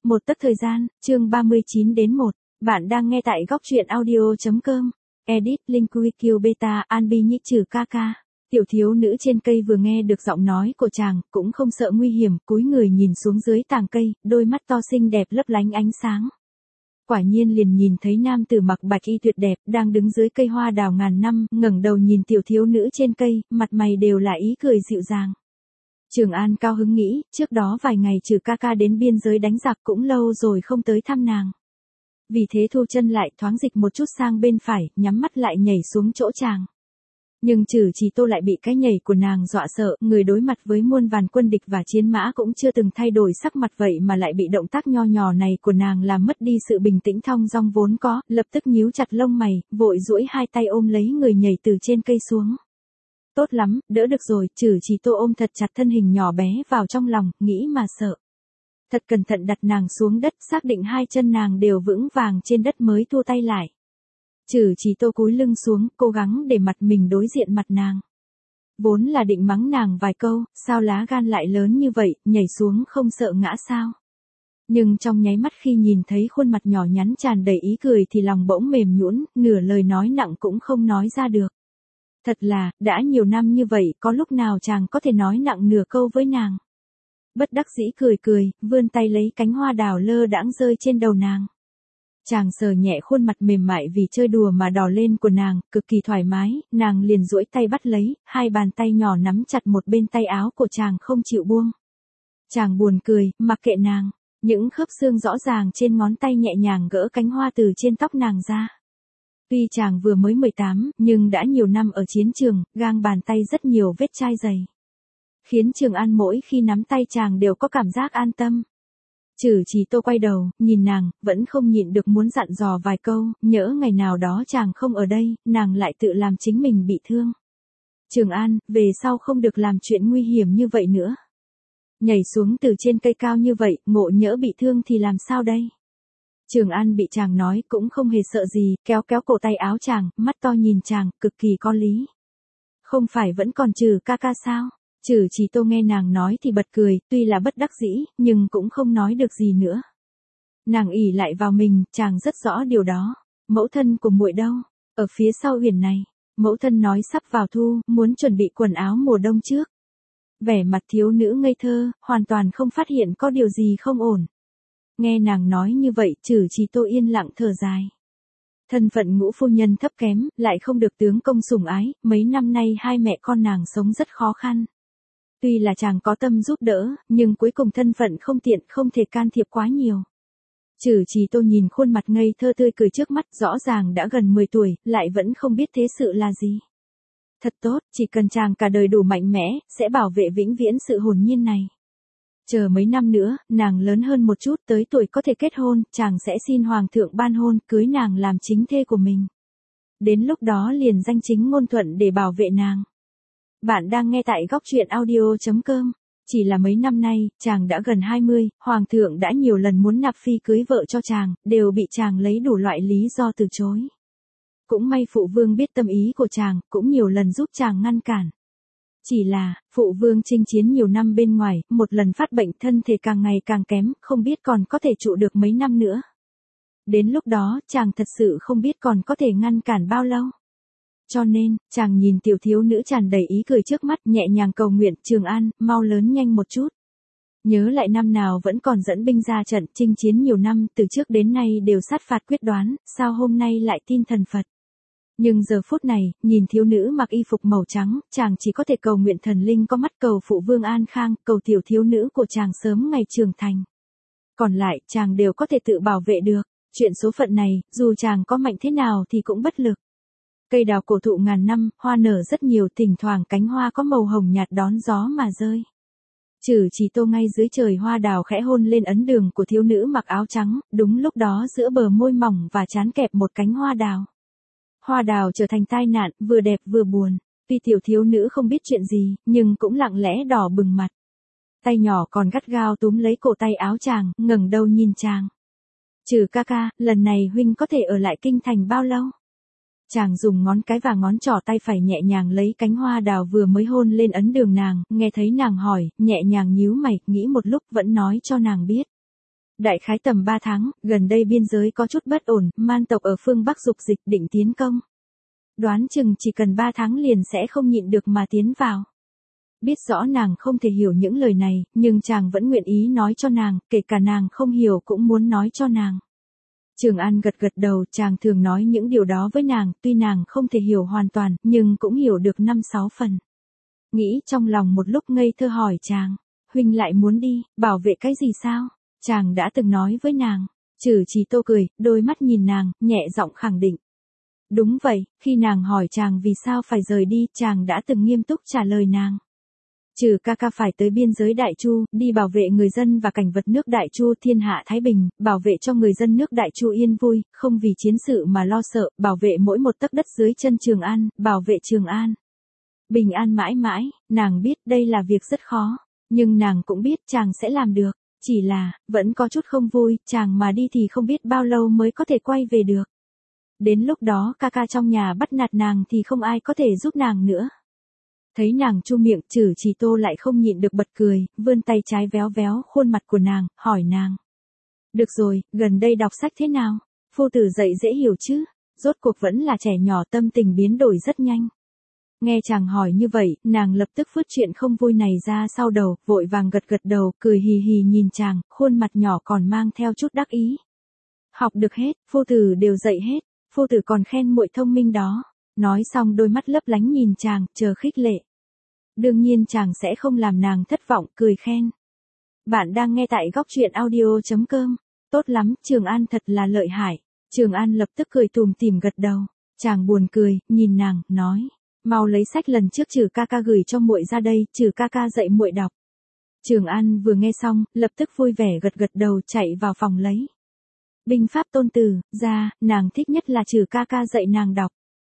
Một tấc thời gian, chương 39-1. Bạn đang nghe tại góc truyện audio.com. Edit, Link Wiki Beta, Anbi nhích trừ Kaka. Tiểu thiếu nữ trên cây vừa nghe được giọng nói của chàng, cũng không sợ nguy hiểm, cúi người nhìn xuống dưới tàng cây, đôi mắt to xinh đẹp lấp lánh ánh sáng. Quả nhiên liền nhìn thấy nam tử mặc bạch y tuyệt đẹp, đang đứng dưới cây hoa đào ngàn năm, ngẩng đầu nhìn tiểu thiếu nữ trên cây, mặt mày đều là ý cười dịu dàng. Trường An cao hứng nghĩ, trước đó vài ngày trừ Kaka đến biên giới đánh giặc cũng lâu rồi không tới thăm nàng. Vì thế thu chân lại thoáng dịch một chút sang bên phải, nhắm mắt lại nhảy xuống chỗ chàng. Nhưng Trừ Trì Tô lại bị cái nhảy của nàng dọa sợ, người đối mặt với muôn vàn quân địch và chiến mã cũng chưa từng thay đổi sắc mặt vậy mà lại bị động tác nho nhỏ này của nàng làm mất đi sự bình tĩnh thong dong vốn có, lập tức nhíu chặt lông mày, vội duỗi hai tay ôm lấy người nhảy từ trên cây xuống. Tốt lắm, đỡ được rồi, Trừ Trì Tô ôm thật chặt thân hình nhỏ bé vào trong lòng, nghĩ mà sợ. Thật cẩn thận đặt nàng xuống đất, xác định hai chân nàng đều vững vàng trên đất mới thu tay lại. Trừ Trì Tô cúi lưng xuống, cố gắng để mặt mình đối diện mặt nàng. Vốn là định mắng nàng vài câu, sao lá gan lại lớn như vậy, nhảy xuống không sợ ngã sao. Nhưng trong nháy mắt khi nhìn thấy khuôn mặt nhỏ nhắn tràn đầy ý cười thì lòng bỗng mềm nhũn, nửa lời nói nặng cũng không nói ra được. Thật là, đã nhiều năm như vậy, có lúc nào chàng có thể nói nặng nửa câu với nàng. Bất đắc dĩ cười cười, vươn tay lấy cánh hoa đào lơ đãng rơi trên đầu nàng. Chàng sờ nhẹ khuôn mặt mềm mại vì chơi đùa mà đỏ lên của nàng, cực kỳ thoải mái, nàng liền duỗi tay bắt lấy, hai bàn tay nhỏ nắm chặt một bên tay áo của chàng không chịu buông. Chàng buồn cười, mặc kệ nàng, những khớp xương rõ ràng trên ngón tay nhẹ nhàng gỡ cánh hoa từ trên tóc nàng ra. Tuy chàng vừa mới 18, nhưng đã nhiều năm ở chiến trường, gang bàn tay rất nhiều vết chai dày. Khiến Trường An mỗi khi nắm tay chàng đều có cảm giác an tâm. Trừ Trì Tô quay đầu, nhìn nàng, vẫn không nhịn được muốn dặn dò vài câu, nhỡ ngày nào đó chàng không ở đây, nàng lại tự làm chính mình bị thương. Trường An, về sau không được làm chuyện nguy hiểm như vậy nữa. Nhảy xuống từ trên cây cao như vậy, ngộ nhỡ bị thương thì làm sao đây? Trường An bị chàng nói cũng không hề sợ gì, kéo kéo cổ tay áo chàng, mắt to nhìn chàng, cực kỳ có lý. Không phải vẫn còn Trừ Kaka sao? Trừ Trì Tô nghe nàng nói thì bật cười, tuy là bất đắc dĩ, nhưng cũng không nói được gì nữa. Nàng ỷ lại vào mình, chàng rất rõ điều đó. Mẫu thân của muội đâu? Ở phía sau huyền này. Mẫu thân nói sắp vào thu, muốn chuẩn bị quần áo mùa đông trước. Vẻ mặt thiếu nữ ngây thơ, hoàn toàn không phát hiện có điều gì không ổn. Nghe nàng nói như vậy, Trừ Trì Tô yên lặng thở dài. Thân phận ngũ phu nhân thấp kém, lại không được tướng công sủng ái, mấy năm nay hai mẹ con nàng sống rất khó khăn. Tuy là chàng có tâm giúp đỡ, nhưng cuối cùng thân phận không tiện, không thể can thiệp quá nhiều. Trừ Trì Tô nhìn khuôn mặt ngây thơ tươi cười trước mắt, rõ ràng đã gần 10 tuổi, lại vẫn không biết thế sự là gì. Thật tốt, chỉ cần chàng cả đời đủ mạnh mẽ, sẽ bảo vệ vĩnh viễn sự hồn nhiên này. Chờ mấy năm nữa, nàng lớn hơn một chút, tới tuổi có thể kết hôn, chàng sẽ xin hoàng thượng ban hôn, cưới nàng làm chính thê của mình. Đến lúc đó liền danh chính ngôn thuận để bảo vệ nàng. Bạn đang nghe tại góc truyện audio.com. Chỉ là mấy năm nay, chàng đã gần 20, hoàng thượng đã nhiều lần muốn nạp phi cưới vợ cho chàng, đều bị chàng lấy đủ loại lý do từ chối. Cũng may phụ vương biết tâm ý của chàng, cũng nhiều lần giúp chàng ngăn cản. Chỉ là, phụ vương chinh chiến nhiều năm bên ngoài, một lần phát bệnh thân thể càng ngày càng kém, không biết còn có thể trụ được mấy năm nữa. Đến lúc đó, chàng thật sự không biết còn có thể ngăn cản bao lâu. Cho nên, chàng nhìn tiểu thiếu nữ tràn đầy ý cười trước mắt, nhẹ nhàng cầu nguyện, Trường An, mau lớn nhanh một chút. Nhớ lại năm nào vẫn còn dẫn binh ra trận, chinh chiến nhiều năm, từ trước đến nay đều sát phạt quyết đoán, sao hôm nay lại tin thần Phật. Nhưng giờ phút này, nhìn thiếu nữ mặc y phục màu trắng, chàng chỉ có thể cầu nguyện thần linh có mắt, cầu phụ vương an khang, cầu tiểu thiếu nữ của chàng sớm ngày trưởng thành. Còn lại, chàng đều có thể tự bảo vệ được. Chuyện số phận này, dù chàng có mạnh thế nào thì cũng bất lực. Cây đào cổ thụ ngàn năm, hoa nở rất nhiều, thỉnh thoảng cánh hoa có màu hồng nhạt đón gió mà rơi. Trừ Trì Tô ngay dưới trời hoa đào khẽ hôn lên ấn đường của thiếu nữ mặc áo trắng, đúng lúc đó giữa bờ môi mỏng và trán kẹp một cánh hoa đào. Hoa đào trở thành tai nạn, vừa đẹp vừa buồn. Tuy tiểu thiếu nữ không biết chuyện gì, nhưng cũng lặng lẽ đỏ bừng mặt. Tay nhỏ còn gắt gao túm lấy cổ tay áo chàng, ngẩng đầu nhìn chàng. Trừ Kaka, lần này huynh có thể ở lại kinh thành bao lâu? Chàng dùng ngón cái và ngón trỏ tay phải nhẹ nhàng lấy cánh hoa đào vừa mới hôn lên ấn đường nàng, nghe thấy nàng hỏi, nhẹ nhàng nhíu mày, nghĩ một lúc vẫn nói cho nàng biết. Đại khái tầm 3 tháng, gần đây biên giới có chút bất ổn, man tộc ở phương Bắc dục dịch định tiến công. Đoán chừng chỉ cần 3 tháng liền sẽ không nhịn được mà tiến vào. Biết rõ nàng không thể hiểu những lời này, nhưng chàng vẫn nguyện ý nói cho nàng, kể cả nàng không hiểu cũng muốn nói cho nàng. Trường An gật gật đầu, chàng thường nói những điều đó với nàng, tuy nàng không thể hiểu hoàn toàn, nhưng cũng hiểu được 5-6 phần. Nghĩ trong lòng một lúc ngây thơ hỏi chàng, huynh lại muốn đi, bảo vệ cái gì sao? Chàng đã từng nói với nàng. Trừ Trì Tô cười, đôi mắt nhìn nàng, nhẹ giọng khẳng định. Đúng vậy, khi nàng hỏi chàng vì sao phải rời đi, chàng đã từng nghiêm túc trả lời nàng. Trừ ca ca phải tới biên giới Đại Chu, đi bảo vệ người dân và cảnh vật nước Đại Chu thiên hạ Thái Bình, bảo vệ cho người dân nước Đại Chu yên vui, không vì chiến sự mà lo sợ, bảo vệ mỗi một tấc đất dưới chân Trường An, bảo vệ Trường An. Bình an mãi mãi, nàng biết đây là việc rất khó, nhưng nàng cũng biết chàng sẽ làm được, chỉ là, vẫn có chút không vui, chàng mà đi thì không biết bao lâu mới có thể quay về được. Đến lúc đó ca ca trong nhà bắt nạt nàng thì không ai có thể giúp nàng nữa. Thấy nàng chu miệng, Trừ Trì Tô lại không nhịn được bật cười, vươn tay trái véo véo khuôn mặt của nàng, hỏi nàng. Được rồi, gần đây đọc sách thế nào? Phu tử dạy dễ hiểu chứ? Rốt cuộc vẫn là trẻ nhỏ, tâm tình biến đổi rất nhanh. Nghe chàng hỏi như vậy, nàng lập tức vứt chuyện không vui này ra sau đầu, vội vàng gật gật đầu, cười hì hì nhìn chàng, khuôn mặt nhỏ còn mang theo chút đắc ý. Học được hết, phu tử đều dạy hết, phu tử còn khen muội thông minh đó. Nói xong đôi mắt lấp lánh nhìn chàng, chờ khích lệ. Đương nhiên chàng sẽ không làm nàng thất vọng, cười khen. Bạn đang nghe tại góc truyện audio.com. Tốt lắm, Trường An thật là lợi hại. Trường An lập tức cười tùm tìm gật đầu. Chàng buồn cười, nhìn nàng, nói. Mau lấy sách lần trước Trừ ca ca gửi cho muội ra đây, Trừ ca ca dạy muội đọc. Trường An vừa nghe xong, lập tức vui vẻ gật gật đầu, chạy vào phòng lấy. Binh pháp Tôn Tử, ra, nàng thích nhất là Trừ ca ca dạy nàng đọc.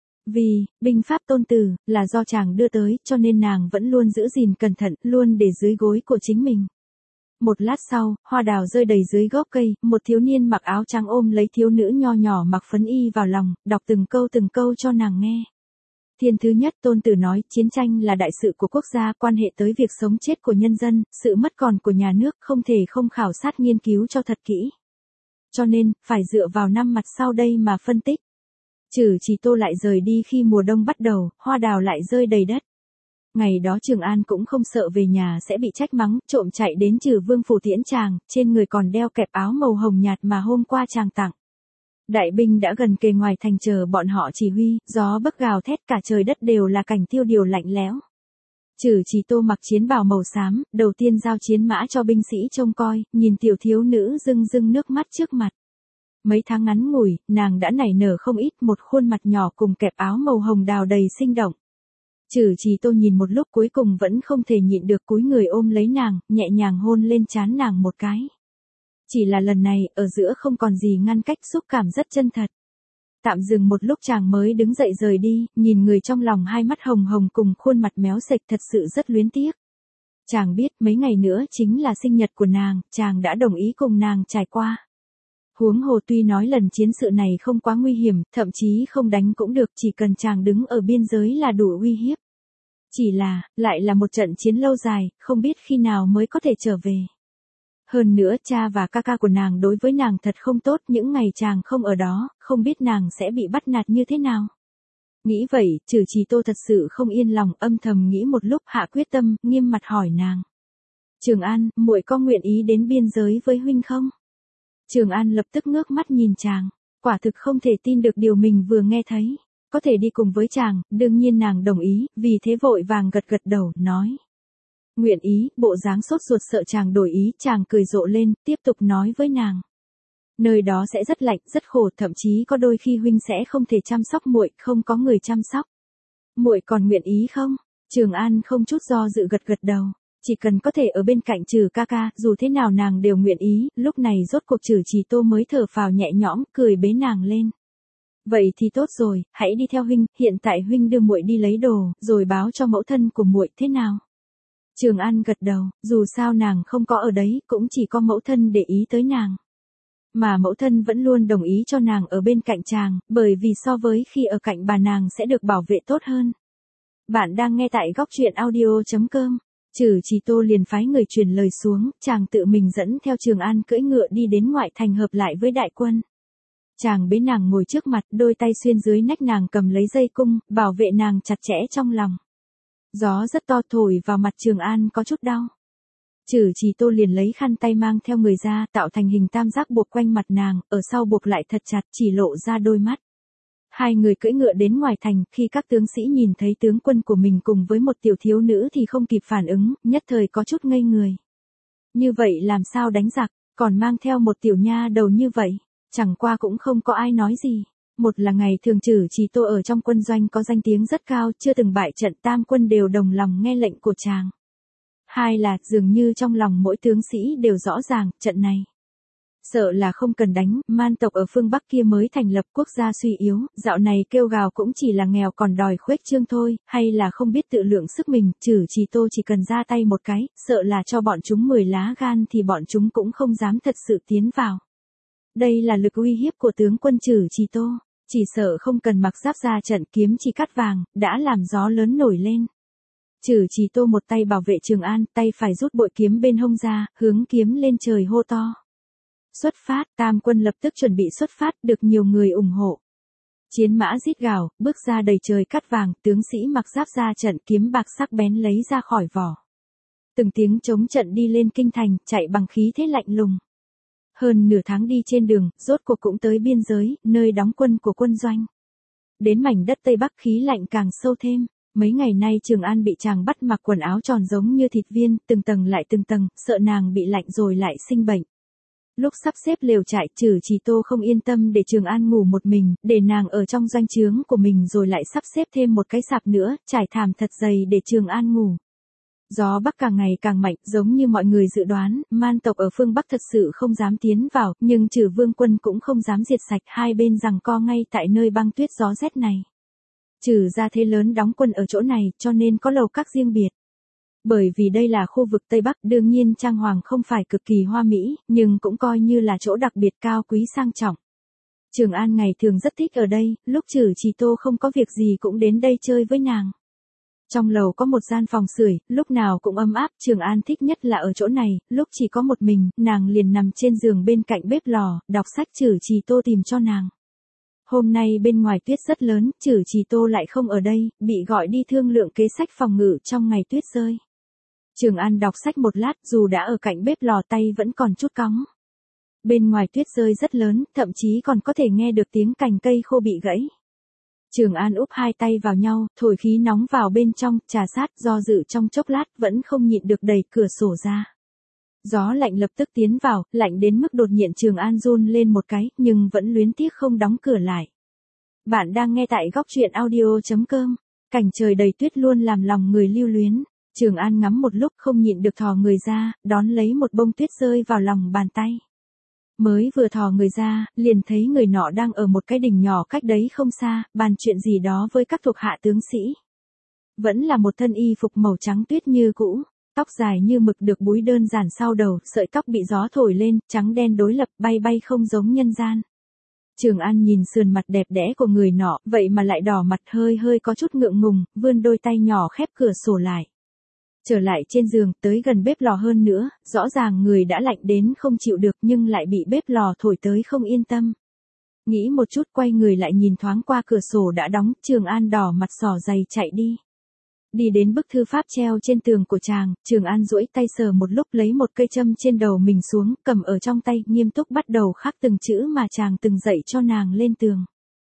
Vì, binh pháp Tôn Tử, là do chàng đưa tới, cho nên nàng vẫn luôn giữ gìn cẩn thận, luôn để dưới gối của chính mình. Một lát sau, hoa đào rơi đầy dưới gốc cây, một thiếu niên mặc áo trắng ôm lấy thiếu nữ nho nhỏ mặc phấn y vào lòng, đọc từng câu cho nàng nghe. Thiên thứ nhất Tôn Tử nói, chiến tranh là đại sự của quốc gia, quan hệ tới việc sống chết của nhân dân, sự mất còn của nhà nước, không thể không khảo sát nghiên cứu cho thật kỹ. Cho nên, phải dựa vào 5 mặt sau đây mà phân tích. Trừ Trì Tô lại rời đi khi mùa đông bắt đầu, hoa đào lại rơi đầy đất. Ngày đó Trường An cũng không sợ về nhà sẽ bị trách mắng, trộm chạy đến Trừ Vương phủ tiễn chàng, trên người còn đeo kẹp áo màu hồng nhạt mà hôm qua chàng tặng. Đại binh đã gần kề ngoài thành chờ bọn họ chỉ huy, gió bấc gào thét, cả trời đất đều là cảnh tiêu điều lạnh lẽo. Trừ Trì Tô mặc chiến bào màu xám, đầu tiên giao chiến mã cho binh sĩ trông coi, nhìn tiểu thiếu nữ rưng rưng nước mắt trước mặt. Mấy tháng ngắn ngủi, nàng đã nảy nở không ít, một khuôn mặt nhỏ cùng kẹp áo màu hồng đào đầy sinh động. Trừ Trì Tô nhìn một lúc cuối cùng vẫn không thể nhịn được, cúi người ôm lấy nàng, nhẹ nhàng hôn lên trán nàng một cái. Chỉ là lần này, ở giữa không còn gì ngăn cách, xúc cảm rất chân thật. Tạm dừng một lúc chàng mới đứng dậy rời đi, nhìn người trong lòng hai mắt hồng hồng cùng khuôn mặt méo sệch thật sự rất luyến tiếc. Chàng biết mấy ngày nữa chính là sinh nhật của nàng, chàng đã đồng ý cùng nàng trải qua. Huống hồ tuy nói lần chiến sự này không quá nguy hiểm, thậm chí không đánh cũng được, chỉ cần chàng đứng ở biên giới là đủ uy hiếp. Chỉ là, lại là một trận chiến lâu dài, không biết khi nào mới có thể trở về. Hơn nữa cha và ca ca của nàng đối với nàng thật không tốt, những ngày chàng không ở đó, không biết nàng sẽ bị bắt nạt như thế nào. Nghĩ vậy, Trừ Trì Tô thật sự không yên lòng, âm thầm nghĩ một lúc hạ quyết tâm, nghiêm mặt hỏi nàng. Trường An, muội có nguyện ý đến biên giới với huynh không? Trường An lập tức ngước mắt nhìn chàng, quả thực không thể tin được điều mình vừa nghe thấy. Có thể đi cùng với chàng, đương nhiên nàng đồng ý, vì thế vội vàng gật gật đầu, nói. Nguyện ý, bộ dáng sốt ruột sợ chàng đổi ý, chàng cười rộ lên, tiếp tục nói với nàng. Nơi đó sẽ rất lạnh, rất khổ, thậm chí có đôi khi huynh sẽ không thể chăm sóc muội, không có người chăm sóc. Muội còn nguyện ý không? Trường An không chút do dự gật gật đầu. Chỉ cần có thể ở bên cạnh Trừ ca ca, dù thế nào nàng đều nguyện ý, lúc này rốt cuộc Trừ Trì Tô mới thở phào nhẹ nhõm, cười bế nàng lên. Vậy thì tốt rồi, hãy đi theo huynh, hiện tại huynh đưa muội đi lấy đồ, rồi báo cho mẫu thân của muội thế nào? Trường An gật đầu, dù sao nàng không có ở đấy, cũng chỉ có mẫu thân để ý tới nàng. Mà mẫu thân vẫn luôn đồng ý cho nàng ở bên cạnh chàng, bởi vì so với khi ở cạnh bà nàng sẽ được bảo vệ tốt hơn. Bạn đang nghe tại góc truyện audio.com. Trử Trì Tô liền phái người truyền lời xuống, chàng tự mình dẫn theo Trường An cưỡi ngựa đi đến ngoại thành hợp lại với đại quân. Chàng bế nàng ngồi trước mặt, đôi tay xuyên dưới nách nàng cầm lấy dây cung, bảo vệ nàng chặt chẽ trong lòng. Gió rất to thổi vào mặt Trường An có chút đau. Trử Trì Tô liền lấy khăn tay mang theo người ra, tạo thành hình tam giác buộc quanh mặt nàng, ở sau buộc lại thật chặt, chỉ lộ ra đôi mắt. Hai người cưỡi ngựa đến ngoài thành, khi các tướng sĩ nhìn thấy tướng quân của mình cùng với một tiểu thiếu nữ thì không kịp phản ứng, nhất thời có chút ngây người. Như vậy làm sao đánh giặc, còn mang theo một tiểu nha đầu như vậy, chẳng qua cũng không có ai nói gì. Một là ngày thường Trử Trì Tô ở trong quân doanh có danh tiếng rất cao, chưa từng bại trận, tam quân đều đồng lòng nghe lệnh của chàng. Hai là dường như trong lòng mỗi tướng sĩ đều rõ ràng, trận này sợ là không cần đánh, man tộc ở phương Bắc kia mới thành lập, quốc gia suy yếu, dạo này kêu gào cũng chỉ là nghèo còn đòi khuếch trương thôi, hay là không biết tự lượng sức mình. Trử Trì Tô chỉ cần ra tay một cái, sợ là cho bọn chúng 10 lá gan thì bọn chúng cũng không dám thật sự tiến vào. Đây là lực uy hiếp của tướng quân Trử Trì Tô, chỉ sợ không cần mặc giáp ra trận, kiếm chỉ cắt vàng, đã làm gió lớn nổi lên. Trử Trì Tô một tay bảo vệ Trường An, tay phải rút bội kiếm bên hông ra, hướng kiếm lên trời hô to. Xuất phát, tam quân lập tức chuẩn bị xuất phát, được nhiều người ủng hộ. Chiến mã rít gào, bước ra đầy trời cắt vàng, tướng sĩ mặc giáp ra trận, kiếm bạc sắc bén lấy ra khỏi vỏ. Từng tiếng chống trận đi lên kinh thành, chạy bằng khí thế lạnh lùng. Hơn nửa tháng đi trên đường, rốt cuộc cũng tới biên giới, nơi đóng quân của quân doanh. Đến mảnh đất Tây Bắc khí lạnh càng sâu thêm. Mấy ngày nay Trường An bị chàng bắt mặc quần áo tròn giống như thịt viên, từng tầng lại từng tầng, sợ nàng bị lạnh rồi lại sinh bệnh. Lúc sắp xếp lều trại, Trử Trì Tô không yên tâm để Trường An ngủ một mình, để nàng ở trong doanh trướng của mình rồi lại sắp xếp thêm một cái sạp nữa, trải thảm thật dày để Trường An ngủ. Gió Bắc càng ngày càng mạnh, giống như mọi người dự đoán, man tộc ở phương Bắc thật sự không dám tiến vào, nhưng Trử Vương quân cũng không dám diệt sạch, hai bên giằng co ngay tại nơi băng tuyết gió rét này. Trừ ra thế lớn đóng quân ở chỗ này, cho nên có lầu các riêng biệt. Bởi vì đây là khu vực Tây Bắc, đương nhiên trang hoàng không phải cực kỳ hoa mỹ, nhưng cũng coi như là chỗ đặc biệt cao quý sang trọng. Trường An ngày thường rất thích ở đây, lúc Trử Trì Tô không có việc gì cũng đến đây chơi với nàng. Trong lầu có một gian phòng sưởi, lúc nào cũng ấm áp, Trường An thích nhất là ở chỗ này, lúc chỉ có một mình, nàng liền nằm trên giường bên cạnh bếp lò, đọc sách Trử Trì Tô tìm cho nàng. Hôm nay bên ngoài tuyết rất lớn, Trử Trì Tô lại không ở đây, bị gọi đi thương lượng kế sách phòng ngự trong ngày tuyết rơi. Trường An đọc sách một lát, dù đã ở cạnh bếp lò tay vẫn còn chút cóng. Bên ngoài tuyết rơi rất lớn, thậm chí còn có thể nghe được tiếng cành cây khô bị gãy. Trường An úp hai tay vào nhau, thổi khí nóng vào bên trong, trà sát, do dự trong chốc lát, vẫn không nhịn được đẩy cửa sổ ra. Gió lạnh lập tức tiến vào, lạnh đến mức đột nhiên Trường An run lên một cái, nhưng vẫn luyến tiếc không đóng cửa lại. Bạn đang nghe tại góc truyện audio.com. Cảnh trời đầy tuyết luôn làm lòng người lưu luyến. Trường An ngắm một lúc không nhịn được thò người ra, đón lấy một bông tuyết rơi vào lòng bàn tay. Mới vừa thò người ra, liền thấy người nọ đang ở một cái đỉnh nhỏ cách đấy không xa, bàn chuyện gì đó với các thuộc hạ tướng sĩ. Vẫn là một thân y phục màu trắng tuyết như cũ, tóc dài như mực được búi đơn giản sau đầu, sợi tóc bị gió thổi lên, trắng đen đối lập, bay bay không giống nhân gian. Trường An nhìn sườn mặt đẹp đẽ của người nọ, vậy mà lại đỏ mặt, hơi hơi có chút ngượng ngùng, vươn đôi tay nhỏ khép cửa sổ lại. Trở lại trên giường, tới gần bếp lò hơn nữa, rõ ràng người đã lạnh đến không chịu được nhưng lại bị bếp lò thổi tới không yên tâm. Nghĩ một chút quay người lại nhìn thoáng qua cửa sổ đã đóng, Trường An đỏ mặt xỏ giày chạy đi. Đi đến bức thư pháp treo trên tường của chàng, Trường An duỗi tay sờ một lúc lấy một cây châm trên đầu mình xuống, cầm ở trong tay, nghiêm túc bắt đầu khắc từng chữ mà chàng từng dạy cho nàng lên tường.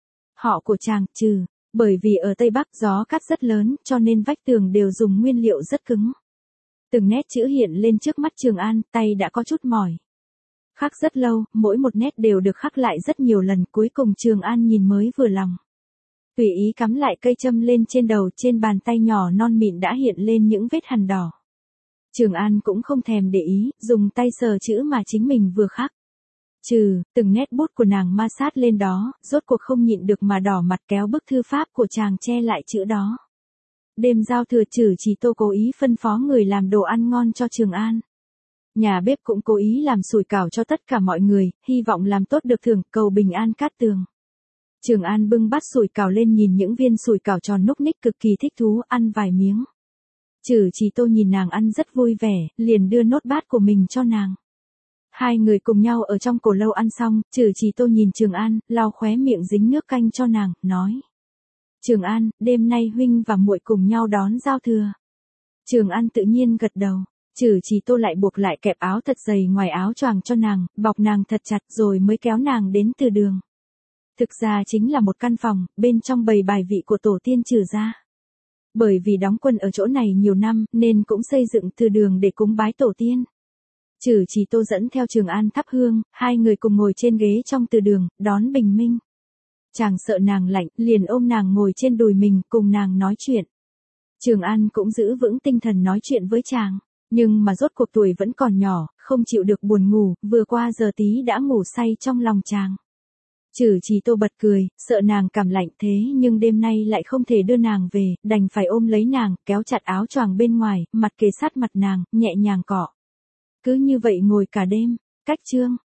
Họ của chàng, Trừ. Bởi vì ở Tây Bắc gió cát rất lớn, cho nên vách tường đều dùng nguyên liệu rất cứng. Từng nét chữ hiện lên trước mắt Trường An, tay đã có chút mỏi. Khắc rất lâu, mỗi một nét đều được khắc lại rất nhiều lần, cuối cùng Trường An nhìn mới vừa lòng. Tùy ý cắm lại cây châm lên trên đầu, trên bàn tay nhỏ non mịn đã hiện lên những vết hằn đỏ. Trường An cũng không thèm để ý, dùng tay sờ chữ mà chính mình vừa khắc. Trừ, từng nét bút của nàng ma sát lên đó, rốt cuộc không nhịn được mà đỏ mặt kéo bức thư pháp của chàng che lại chữ đó. Đêm giao thừa Trử Trì Tô cố ý phân phó người làm đồ ăn ngon cho Trường An. Nhà bếp cũng cố ý làm sủi cảo cho tất cả mọi người, hy vọng làm tốt được thưởng, cầu bình an cát tường. Trường An bưng bát sủi cảo lên nhìn những viên sủi cảo tròn núc ních cực kỳ thích thú, ăn vài miếng. Trử Trì Tô nhìn nàng ăn rất vui vẻ, liền đưa nốt bát của mình cho nàng. Hai người cùng nhau ở trong cổ lâu ăn xong, Trử Trì Tô nhìn Trường An, lau khóe miệng dính nước canh cho nàng, nói. Trường An, đêm nay huynh và muội cùng nhau đón giao thừa. Trường An tự nhiên gật đầu. Trử Trì Tô lại buộc lại kẹp áo thật dày ngoài áo choàng cho nàng, bọc nàng thật chặt rồi mới kéo nàng đến từ đường. Thực ra chính là một căn phòng, bên trong bày bài vị của tổ tiên Trử gia. Bởi vì đóng quân ở chỗ này nhiều năm, nên cũng xây dựng từ đường để cúng bái tổ tiên. Trử Trì Tô dẫn theo Trường An thắp hương, hai người cùng ngồi trên ghế trong từ đường, đón bình minh. Chàng sợ nàng lạnh, liền ôm nàng ngồi trên đùi mình, cùng nàng nói chuyện. Trường An cũng giữ vững tinh thần nói chuyện với chàng, nhưng mà rốt cuộc tuổi vẫn còn nhỏ, không chịu được buồn ngủ, vừa qua giờ tí đã ngủ say trong lòng chàng. Trử Trì Tô bật cười, sợ nàng cảm lạnh thế nhưng đêm nay lại không thể đưa nàng về, đành phải ôm lấy nàng, kéo chặt áo choàng bên ngoài, mặt kề sát mặt nàng, nhẹ nhàng cọ. Cứ như vậy ngồi cả đêm. Cách chương